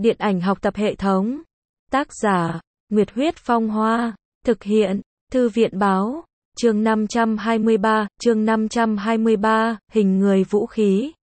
Điện ảnh học tập hệ thống. Tác giả, Nguyệt Huyết Phong Hoa. Thực hiện, Thư viện Báo. Chương 523, hình người vũ khí.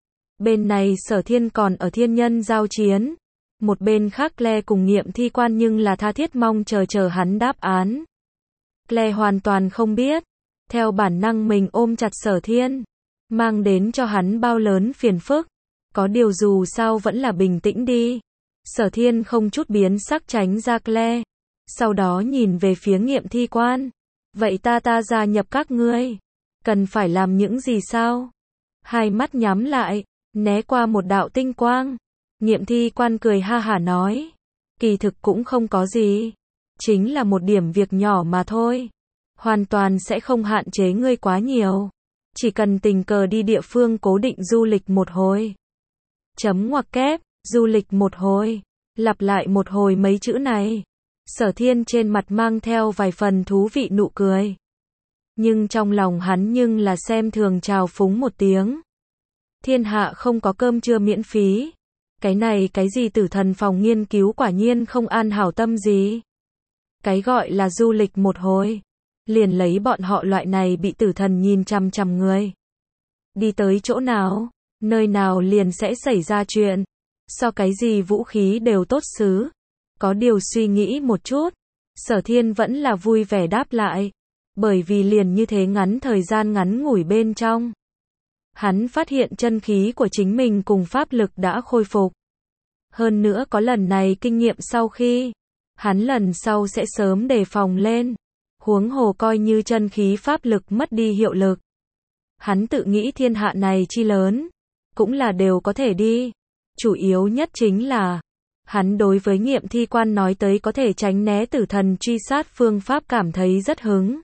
Bên này Sở Thiên còn ở thiên nhân giao chiến. Một bên khác Claire cùng Nghiệm Thi Quan nhưng là tha thiết mong chờ hắn đáp án. Claire hoàn toàn không biết. Theo bản năng mình ôm chặt Sở Thiên. Mang đến cho hắn bao lớn phiền phức. Có điều dù sao vẫn là bình tĩnh đi. Sở Thiên không chút biến sắc tránh ra Claire. Sau đó nhìn về phía Nghiệm Thi Quan. Vậy ta gia nhập các ngươi. Cần phải làm những gì sao? Hai mắt nhắm lại, né qua một đạo tinh quang. Nghiệm Thi Quan cười ha hả nói. Kỳ thực cũng không có gì. Chính là một điểm việc nhỏ mà thôi. Hoàn toàn sẽ không hạn chế ngươi quá nhiều. Chỉ cần tình cờ đi địa phương cố định du lịch một hồi. Chấm ngoặc kép, du lịch một hồi. Lặp lại một hồi mấy chữ này. Sở Thiên trên mặt mang theo vài phần thú vị nụ cười. Nhưng trong lòng hắn nhưng là xem thường trào phúng một tiếng. Thiên hạ không có cơm trưa miễn phí. Cái này cái gì tử thần phòng nghiên cứu quả nhiên không an hảo tâm gì. Cái gọi là du lịch một hồi. Liền lấy bọn họ loại này bị tử thần nhìn chằm chằm người. Đi tới chỗ nào, nơi nào liền sẽ xảy ra chuyện. So cái gì vũ khí đều tốt xứ. Có điều suy nghĩ một chút. Sở Thiên vẫn là vui vẻ đáp lại. Bởi vì liền như thế ngắn thời gian ngắn ngủi bên trong. Hắn phát hiện chân khí của chính mình cùng pháp lực đã khôi phục. Hơn nữa có lần này kinh nghiệm sau khi. Hắn lần sau sẽ sớm đề phòng lên. Huống hồ coi như chân khí pháp lực mất đi hiệu lực. Hắn tự nghĩ thiên hạ này chi lớn. Cũng là đều có thể đi. Chủ yếu nhất chính là. Hắn đối với Nghiệm Thi Quan nói tới có thể tránh né tử thần truy sát phương pháp cảm thấy rất hứng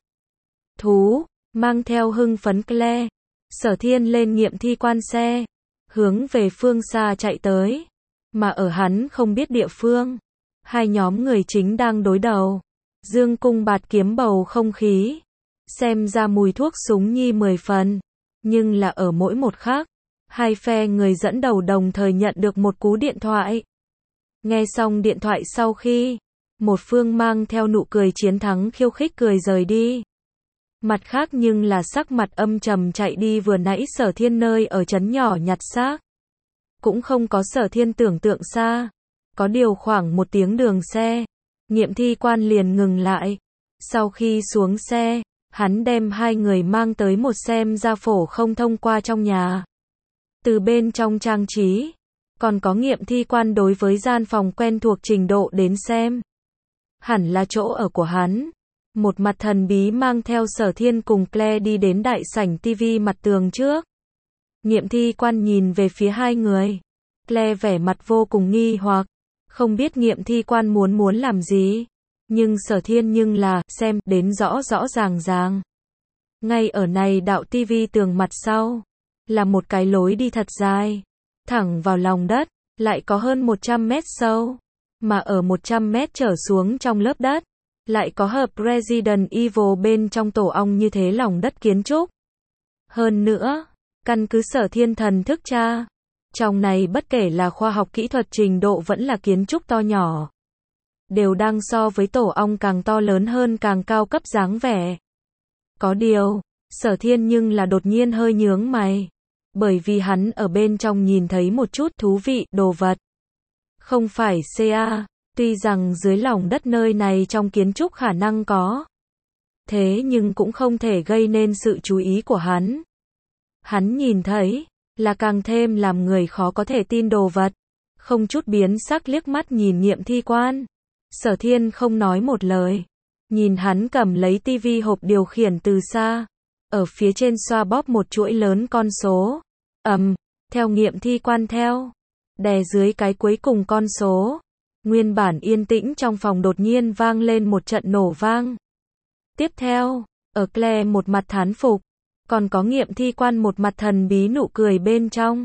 thú, mang theo hưng phấn Claire. Sở Thiên lên Nghiệm Thi Quan xe, hướng về phương xa chạy tới. Mà ở hắn không biết địa phương, hai nhóm người chính đang đối đầu. Dương cung bạt kiếm bầu không khí. Xem ra mùi thuốc súng nhi 10 phần. Nhưng là ở mỗi một khắc, hai phe người dẫn đầu đồng thời nhận được một cú điện thoại. Nghe xong điện thoại sau khi, một phương mang theo nụ cười chiến thắng khiêu khích cười rời đi. Mặt khác nhưng là sắc mặt âm trầm chạy đi vừa nãy Sở Thiên nơi ở trấn nhỏ nhặt xác. Cũng không có Sở Thiên tưởng tượng xa. Có điều khoảng 1 tiếng đường xe. Nghiệm Thi Quan liền ngừng lại. Sau khi xuống xe, hắn đem hai người mang tới một xem ra phổ không thông qua trong nhà. Từ bên trong trang trí. Còn có Nghiệm Thi Quan đối với gian phòng quen thuộc trình độ đến xem. Hẳn là chỗ ở của hắn. Một mặt thần bí mang theo Sở Thiên cùng Claire đi đến đại sảnh TV mặt tường trước. Nghiệm Thi Quan nhìn về phía hai người. Claire vẻ mặt vô cùng nghi hoặc. Không biết Nghiệm Thi Quan muốn làm gì. Nhưng Sở Thiên nhưng là xem đến rõ ràng. Ngay ở này đạo TV tường mặt sau. Là một cái lối đi thật dài. Thẳng vào lòng đất, lại có hơn 100 mét sâu. Mà ở 100 mét trở xuống trong lớp đất, lại có hợp Resident Evil bên trong tổ ong như thế lòng đất kiến trúc. Hơn nữa, căn cứ Sở Thiên thần thức tra, trong này bất kể là khoa học kỹ thuật trình độ vẫn là kiến trúc to nhỏ, đều đang so với tổ ong càng to lớn hơn càng cao cấp dáng vẻ. Có điều, Sở Thiên nhưng là đột nhiên hơi nhướng mày. Bởi vì hắn ở bên trong nhìn thấy một chút thú vị đồ vật. Không phải CA, tuy rằng dưới lòng đất nơi này trong kiến trúc khả năng có. Thế nhưng cũng không thể gây nên sự chú ý của hắn. Hắn nhìn thấy, là càng thêm làm người khó có thể tin đồ vật. Không chút biến sắc liếc mắt nhìn Nghiệm Thi Quan. Sở Thiên không nói một lời. Nhìn hắn cầm lấy tivi hộp điều khiển từ xa. Ở phía trên xoa bóp một chuỗi lớn con số. Theo Nghiệm Thi Quan theo. Đè dưới cái cuối cùng con số. Nguyên bản yên tĩnh trong phòng đột nhiên vang lên một trận nổ vang. Tiếp theo, ở Claire một mặt thán phục. Còn có Nghiệm Thi Quan một mặt thần bí nụ cười bên trong.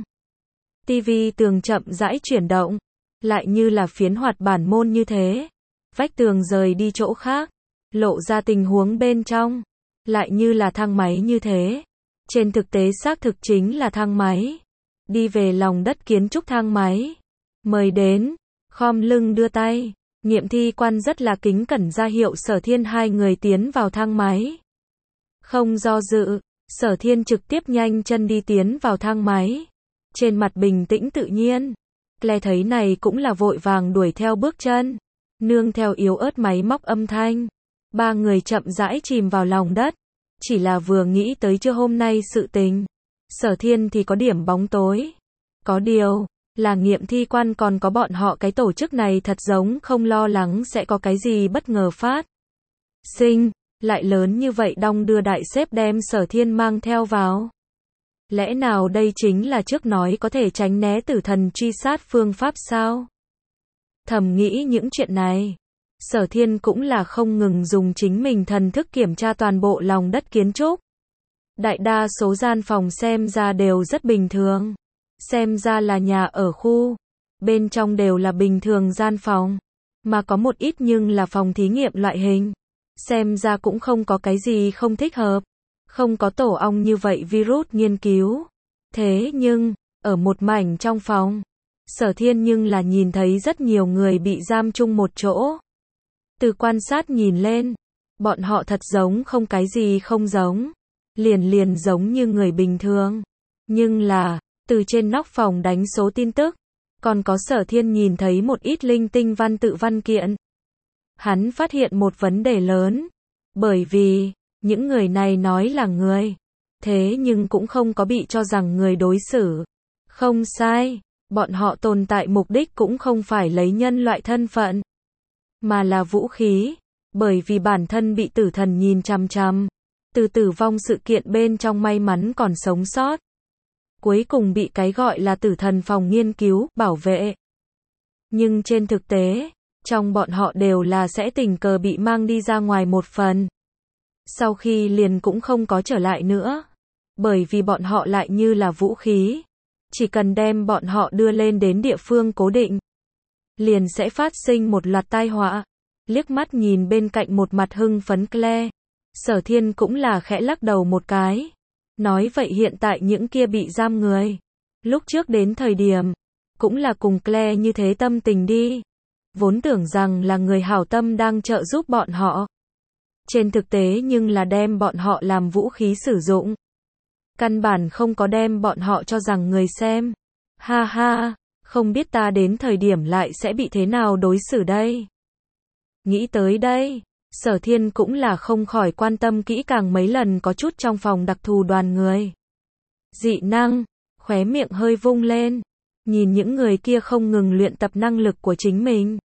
TV tường chậm rãi chuyển động. Lại như là phiến hoạt bản môn như thế. Vách tường rời đi chỗ khác. Lộ ra tình huống bên trong. Lại như là thang máy như thế. Trên thực tế xác thực chính là thang máy. Đi về lòng đất kiến trúc thang máy. Mời đến. khom lưng đưa tay. Nghiệm thi quan rất là kính cẩn ra hiệu Sở Thiên hai người tiến vào thang máy. Không do dự, Sở Thiên trực tiếp nhanh chân đi tiến vào thang máy. Trên mặt bình tĩnh tự nhiên. Claire thấy này cũng là vội vàng đuổi theo bước chân. Nương theo yếu ớt máy móc âm thanh. Ba người chậm rãi chìm vào lòng đất. Chỉ là vừa nghĩ tới trưa hôm nay sự tình. Sở Thiên thì có điểm bóng tối. Có điều, là nghiệm thi quan còn có bọn họ cái tổ chức này thật giống không lo lắng sẽ có cái gì bất ngờ phát sinh, lại lớn như vậy đong đưa đại xếp đem Sở Thiên mang theo vào. Lẽ nào đây chính là trước nói có thể tránh né tử thần truy sát phương pháp sao? Thầm nghĩ những chuyện này, Sở Thiên cũng là không ngừng dùng chính mình thần thức kiểm tra toàn bộ lòng đất kiến trúc. Đại đa số gian phòng xem ra đều rất bình thường. Xem ra là nhà ở khu. Bên trong đều là bình thường gian phòng. Mà có một ít nhưng là phòng thí nghiệm loại hình. Xem ra cũng không có cái gì không thích hợp. Không có tổ ong như vậy virus nghiên cứu. Thế nhưng, ở một mảnh trong phòng, Sở Thiên nhưng là nhìn thấy rất nhiều người bị giam chung một chỗ. Từ quan sát nhìn lên, bọn họ thật giống không cái gì không giống. Liền giống như người bình thường. Nhưng là, từ trên nóc phòng đánh số tin tức, còn có Sở Thiên nhìn thấy một ít linh tinh văn tự văn kiện. Hắn phát hiện một vấn đề lớn. Bởi vì, những người này nói là người. Thế nhưng cũng không có bị cho rằng người đối xử. Không sai, bọn họ tồn tại mục đích cũng không phải lấy nhân loại thân phận. Mà là vũ khí. Bởi vì bản thân bị tử thần nhìn chằm chằm. Từ tử vong sự kiện bên trong may mắn còn sống sót. Cuối cùng bị cái gọi là tử thần phòng nghiên cứu, bảo vệ. Nhưng trên thực tế, trong bọn họ đều là sẽ tình cờ bị mang đi ra ngoài một phần. Sau khi liền cũng không có trở lại nữa. Bởi vì bọn họ lại như là vũ khí. Chỉ cần đem bọn họ đưa lên đến địa phương cố định. Liền sẽ phát sinh một loạt tai họa. Liếc mắt nhìn bên cạnh một mặt hưng phấn Claire. Sở Thiên cũng là khẽ lắc đầu một cái. Nói vậy hiện tại những kia bị giam người. Lúc trước đến thời điểm. Cũng là cùng Claire như thế tâm tình đi. Vốn tưởng rằng là người hảo tâm đang trợ giúp bọn họ. Trên thực tế nhưng là đem bọn họ làm vũ khí sử dụng. Căn bản không có đem bọn họ cho rằng người xem. Ha ha, không biết ta đến thời điểm lại sẽ bị thế nào đối xử đây. Nghĩ tới đây, Sở Thiên cũng là không khỏi quan tâm kỹ càng mấy lần có chút trong phòng đặc thù đoàn người. Dị năng, khóe miệng hơi vung lên, nhìn những người kia không ngừng luyện tập năng lực của chính mình.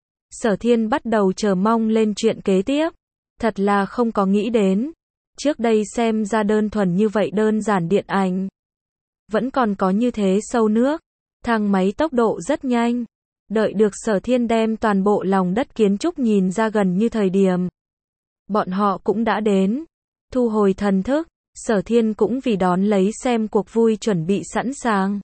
Sở Thiên bắt đầu chờ mong lên chuyện kế tiếp. Thật là không có nghĩ đến. Trước đây xem ra đơn thuần như vậy đơn giản điện ảnh. Vẫn còn có như thế sâu nước. Thang máy tốc độ rất nhanh. Đợi được Sở Thiên đem toàn bộ lòng đất kiến trúc nhìn ra gần như thời điểm. Bọn họ cũng đã đến. Thu hồi thần thức. Sở Thiên cũng vì đón lấy xem cuộc vui chuẩn bị sẵn sàng.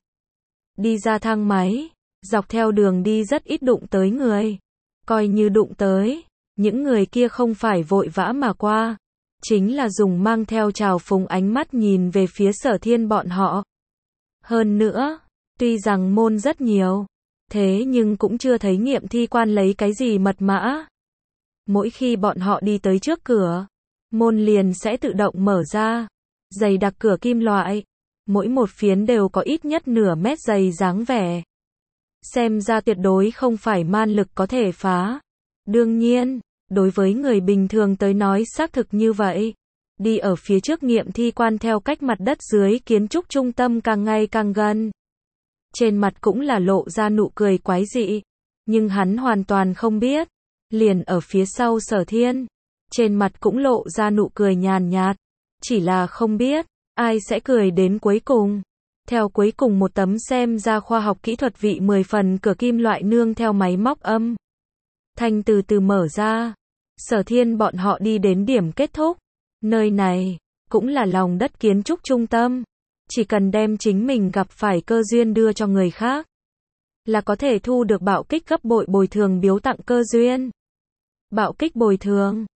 Đi ra thang máy. Dọc theo đường đi rất ít đụng tới người. Coi như đụng tới. Những người kia không phải vội vã mà qua. Chính là dùng mang theo trào phúng ánh mắt nhìn về phía Sở Thiên bọn họ. Hơn nữa, tuy rằng môn rất nhiều. Thế nhưng cũng chưa thấy nghiệm thi quan lấy cái gì mật mã. Mỗi khi bọn họ đi tới trước cửa, môn liền sẽ tự động mở ra. Dày đặc cửa kim loại. Mỗi một phiến đều có ít nhất nửa mét dày dáng vẻ. Xem ra tuyệt đối không phải man lực có thể phá. Đương nhiên, đối với người bình thường tới nói xác thực như vậy. Đi ở phía trước nghiệm thi quan theo cách mặt đất dưới kiến trúc trung tâm càng ngày càng gần. Trên mặt cũng là lộ ra nụ cười quái dị. Nhưng hắn hoàn toàn không biết. Liền ở phía sau Sở Thiên. Trên mặt cũng lộ ra nụ cười nhàn nhạt. Chỉ là không biết, ai sẽ cười đến cuối cùng. Theo cuối cùng một tấm xem ra khoa học kỹ thuật vị 10 phần cửa kim loại nương theo máy móc âm thanh từ từ mở ra. Sở Thiên bọn họ đi đến điểm kết thúc. Nơi này, cũng là lòng đất kiến trúc trung tâm. Chỉ cần đem chính mình gặp phải cơ duyên đưa cho người khác. Là có thể thu được bạo kích gấp bội bồi thường biếu tặng cơ duyên. Bạo kích bồi thường.